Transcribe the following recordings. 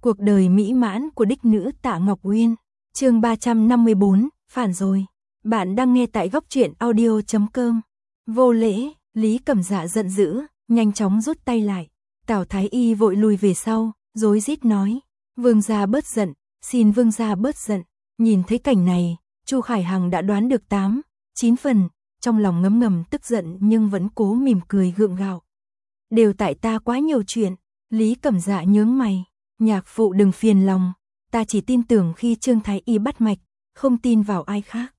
Cuộc đời mỹ mãn của đích nữ Tạ Ngọc Uyên. Chương 354, phản rồi. Bạn đang nghe tại góc truyện audio.com. Vô lễ, Lý Cẩm Dạ giận dữ, nhanh chóng rút tay lại. Tào Thái Y vội lùi về sau, rối rít nói: "Vương gia bớt giận, xin vương gia bớt giận." Nhìn thấy cảnh này, Chu Khải Hằng đã đoán được 8, 9 phần, trong lòng ngấm ngầm tức giận nhưng vẫn cố mỉm cười gượng gạo. "Đều tại ta quá nhiều chuyện." Lý Cẩm Dạ nhướng mày: "Nhạc phụ đừng phiền lòng, ta chỉ tin tưởng khi Trương Thái Y bắt mạch, không tin vào ai khác."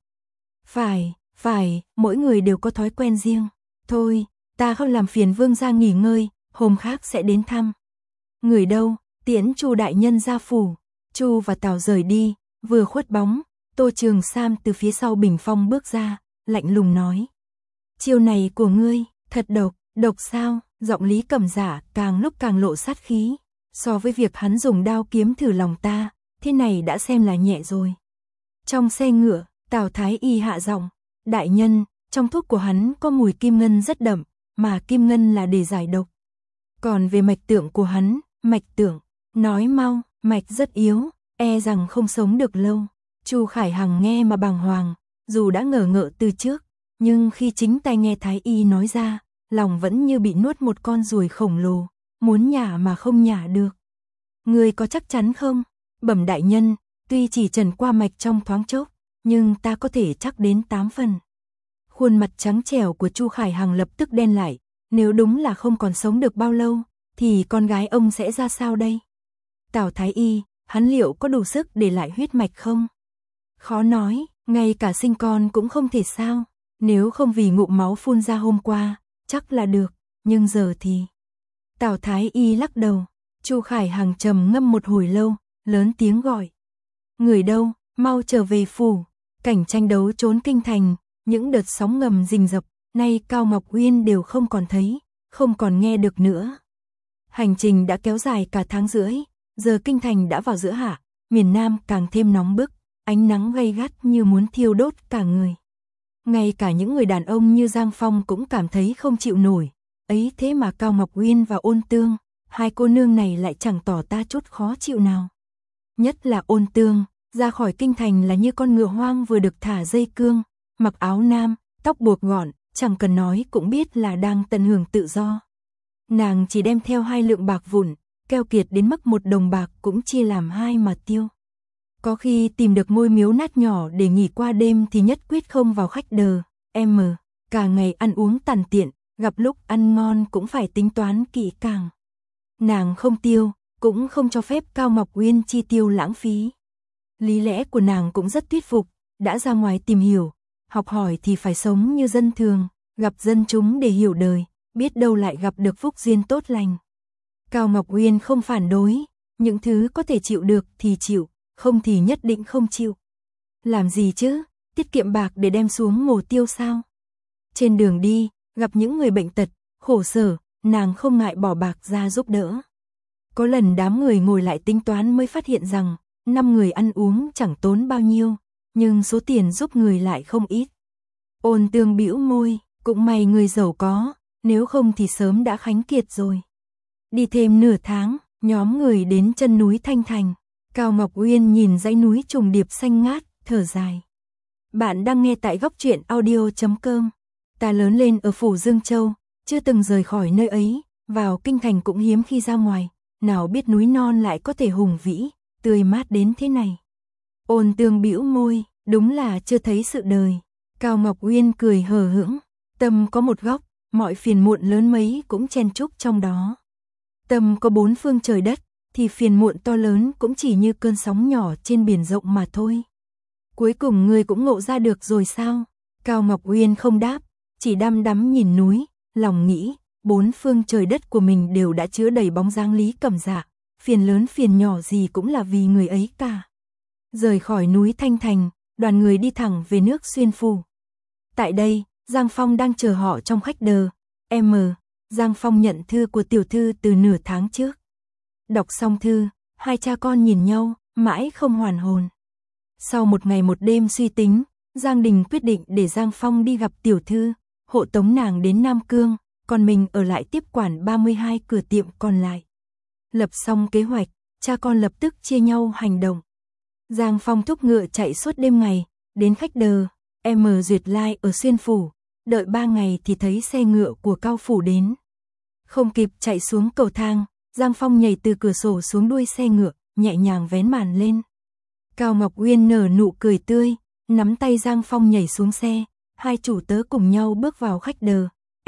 Phải, mỗi người đều có thói quen riêng. Thôi, ta không làm phiền vương gia nghỉ ngơi, hôm khác sẽ đến thăm." "Người đâu?" "Tiễn Chu đại nhân ra phủ." Chu và Tào rời đi, vừa khuất bóng, Tô Trường Sam từ phía sau bình phong bước ra, lạnh lùng nói: "Chiêu này của ngươi, thật độc." "Độc sao?" Giọng Lý Cẩm Dạ càng lúc càng lộ sát khí. "So với việc hắn dùng đao kiếm thử lòng ta, thế này đã xem là nhẹ rồi." Trong xe ngựa, Tào Thái Y hạ giọng: "Đại nhân, trong thuốc của hắn có mùi kim ngân rất đậm, mà kim ngân là để giải độc. Còn về mạch tượng của hắn, mạch tượng, nói mau, mạch rất yếu, e rằng không sống được lâu." Chu Khải Hằng nghe mà bàng hoàng, dù đã ngờ ngợ từ trước, nhưng khi chính tai nghe Thái Y nói ra, lòng vẫn như bị nuốt một con ruồi khổng lồ, muốn nhả mà không nhả được. "Ngươi có chắc chắn không?" "Bẩm đại nhân, tuy chỉ trần qua mạch trong thoáng chốc, nhưng ta có thể chắc đến 8 phần." Khuôn mặt trắng trẻo của Chu Khải Hằng lập tức đen lại, nếu đúng là không còn sống được bao lâu, thì con gái ông sẽ ra sao đây? Tào Thái Y, hắn liệu có đủ sức để lại huyết mạch không? Khó nói, ngay cả sinh con cũng không thể sao. Nếu không vì ngụm máu phun ra hôm qua, chắc là được, nhưng giờ thì... Tào Thái Y lắc đầu. Chu Khải Hằng trầm ngâm một hồi lâu, lớn tiếng gọi: "Người đâu, mau trở về phủ." Cảnh tranh đấu trốn kinh thành, những đợt sóng ngầm rình rập, nay Cao Ngọc Uyên đều không còn thấy, không còn nghe được nữa. Hành trình đã kéo dài cả tháng rưỡi, giờ kinh thành đã vào giữa hạ, miền Nam càng thêm nóng bức, ánh nắng gay gắt như muốn thiêu đốt cả người. Ngay cả những người đàn ông như Giang Phong cũng cảm thấy không chịu nổi, ấy thế mà Cao Ngọc Uyên và Ôn Tương, hai cô nương này lại chẳng tỏ ta chút khó chịu nào. Nhất là Ôn Tương, ra khỏi kinh thành là như con ngựa hoang vừa được thả dây cương, mặc áo nam, tóc buộc gọn, chẳng cần nói cũng biết là đang tận hưởng tự do. Nàng chỉ đem theo 2 lượng bạc vụn, keo kiệt đến mức 1 đồng bạc cũng chia làm 2 mà tiêu. Có khi tìm được ngôi miếu nát nhỏ để nghỉ qua đêm thì nhất quyết không vào khách đờ, cả ngày ăn uống tàn tiện, gặp lúc ăn ngon cũng phải tính toán kỹ càng. Nàng không tiêu, cũng không cho phép Cao Ngọc Uyên chi tiêu lãng phí. Lý lẽ của nàng cũng rất thuyết phục, đã ra ngoài tìm hiểu, học hỏi thì phải sống như dân thường, gặp dân chúng để hiểu đời, biết đâu lại gặp được phúc duyên tốt lành. Cao Ngọc Uyên không phản đối, những thứ có thể chịu được thì chịu, không thì nhất định không chịu. Làm gì chứ, tiết kiệm bạc để đem xuống mồ tiêu sao? Trên đường đi, gặp những người bệnh tật, khổ sở, nàng không ngại bỏ bạc ra giúp đỡ. Có lần đám người ngồi lại tính toán mới phát hiện rằng 5 người ăn uống chẳng tốn bao nhiêu, nhưng số tiền giúp người lại không ít. Ôn Tương bĩu môi, cũng may người giàu có, nếu không thì sớm đã khánh kiệt rồi. Đi thêm nửa tháng, nhóm người đến chân núi Thanh Thành. Cao Ngọc Uyên nhìn dãy núi trùng điệp xanh ngát, thở dài. Bạn đang nghe tại góc truyện audio.com. Ta lớn lên ở phủ Dương Châu, chưa từng rời khỏi nơi ấy, vào kinh thành cũng hiếm khi ra ngoài, nào biết núi non lại có thể hùng vĩ, tươi mát đến thế này. Ôn Tương bĩu môi, đúng là chưa thấy sự đời. Cao Ngọc Uyên cười hờ hững, tâm có một góc, mọi phiền muộn lớn mấy cũng chen chúc trong đó. Tâm có 4 phương trời đất, thì phiền muộn to lớn cũng chỉ như cơn sóng nhỏ trên biển rộng mà thôi. Cuối cùng ngươi cũng ngộ ra được rồi sao? Cao Ngọc Uyên không đáp, chỉ đăm đắm nhìn núi, lòng nghĩ, 4 phương trời đất của mình đều đã chứa đầy bóng dáng Lý Cẩm Dạ, phiền lớn phiền nhỏ gì cũng là vì người ấy cả. Rời khỏi núi Thanh Thành, đoàn người đi thẳng về nước Xuyên Phủ. Tại đây, Giang Phong đang chờ họ trong khách đờ. Giang Phong nhận thư của tiểu thư từ nửa tháng trước. Đọc xong thư, hai cha con nhìn nhau, mãi không hoàn hồn. Sau một ngày một đêm suy tính, Giang Đình quyết định để Giang Phong đi gặp tiểu thư, hộ tống nàng đến Nam Cương, còn mình ở lại tiếp quản 32 cửa tiệm còn lại. Lập xong kế hoạch, cha con lập tức chia nhau hành động. Giang Phong thúc ngựa chạy suốt đêm ngày, đến khách đờ, Duyệt Lai ở Xuyên Phủ, đợi 3 ngày thì thấy xe ngựa của Cao Phủ đến. Không kịp chạy xuống cầu thang, Giang Phong nhảy từ cửa sổ xuống đuôi xe ngựa, nhẹ nhàng vén màn lên. Cao Ngọc Uyên nở nụ cười tươi, nắm tay Giang Phong nhảy xuống xe, hai chủ tớ cùng nhau bước vào khách đờ,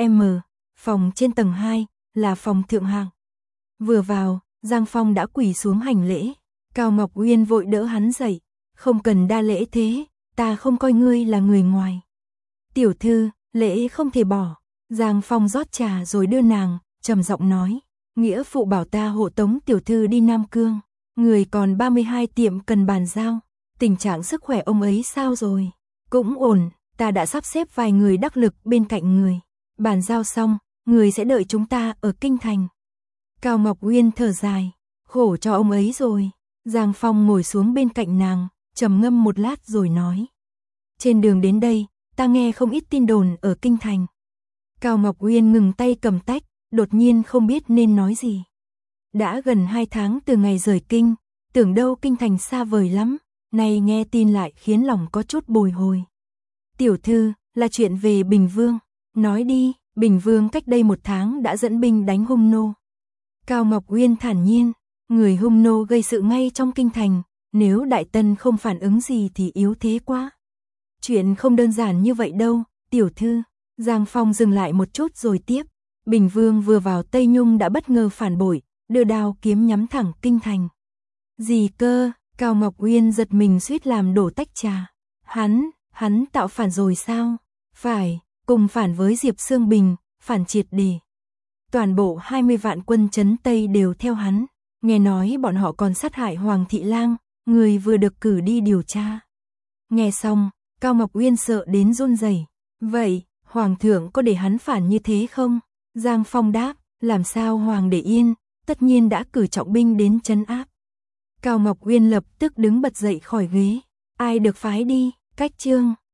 phòng trên tầng 2, là phòng thượng hạng. Vừa vào, Giang Phong đã quỳ xuống hành lễ, Cao Ngọc Uyên vội đỡ hắn dậy, không cần đa lễ thế, ta không coi ngươi là người ngoài. Tiểu thư, lễ không thể bỏ. Giang Phong rót trà rồi đưa nàng, trầm giọng nói, nghĩa phụ bảo ta hộ tống tiểu thư đi Nam Cương, người còn 32 tiệm cần bàn giao, tình trạng sức khỏe ông ấy sao rồi? Cũng ổn, ta đã sắp xếp vài người đắc lực bên cạnh người, bàn giao xong, người sẽ đợi chúng ta ở kinh thành. Cao Ngọc Uyên thở dài, khổ cho ông ấy rồi. Giang Phong ngồi xuống bên cạnh nàng, trầm ngâm một lát rồi nói, trên đường đến đây, ta nghe không ít tin đồn ở kinh thành. Cao Ngọc Uyên ngừng tay cầm tách, đột nhiên không biết nên nói gì. Đã gần 2 tháng từ ngày rời kinh, tưởng đâu kinh thành xa vời lắm, nay nghe tin lại khiến lòng có chút bồi hồi. Tiểu thư, là chuyện về Bình Vương, nói đi. Bình Vương cách đây 1 tháng đã dẫn binh đánh Hung Nô. Cao Ngọc Uyên thản nhiên, người Hung Nô gây sự ngay trong kinh thành, nếu Đại Tân không phản ứng gì thì yếu thế quá. Chuyện không đơn giản như vậy đâu, tiểu thư. Giang Phong dừng lại một chút rồi tiếp, Bình Vương vừa vào Tây Nhung đã bất ngờ phản bội, đưa đao kiếm nhắm thẳng kinh thành. Gì cơ? Cao Ngọc Uyên giật mình suýt làm đổ tách trà. Hắn tạo phản rồi sao? Phải, cùng phản với Diệp Sương Bình, phản triệt để. Toàn bộ 20 vạn quân trấn Tây đều theo hắn, nghe nói bọn họ còn sát hại Hoàng Thị Lang, người vừa được cử đi điều tra. Nghe xong, Cao Ngọc Uyên sợ đến run rẩy. Vậy, Hoàng thượng có để hắn phản như thế không? Giang Phong đáp, làm sao Hoàng để yên, tất nhiên đã cử trọng binh đến trấn áp. Cao Ngọc Uyên lập tức đứng bật dậy khỏi ghế. Ai được phái đi? Cách Chương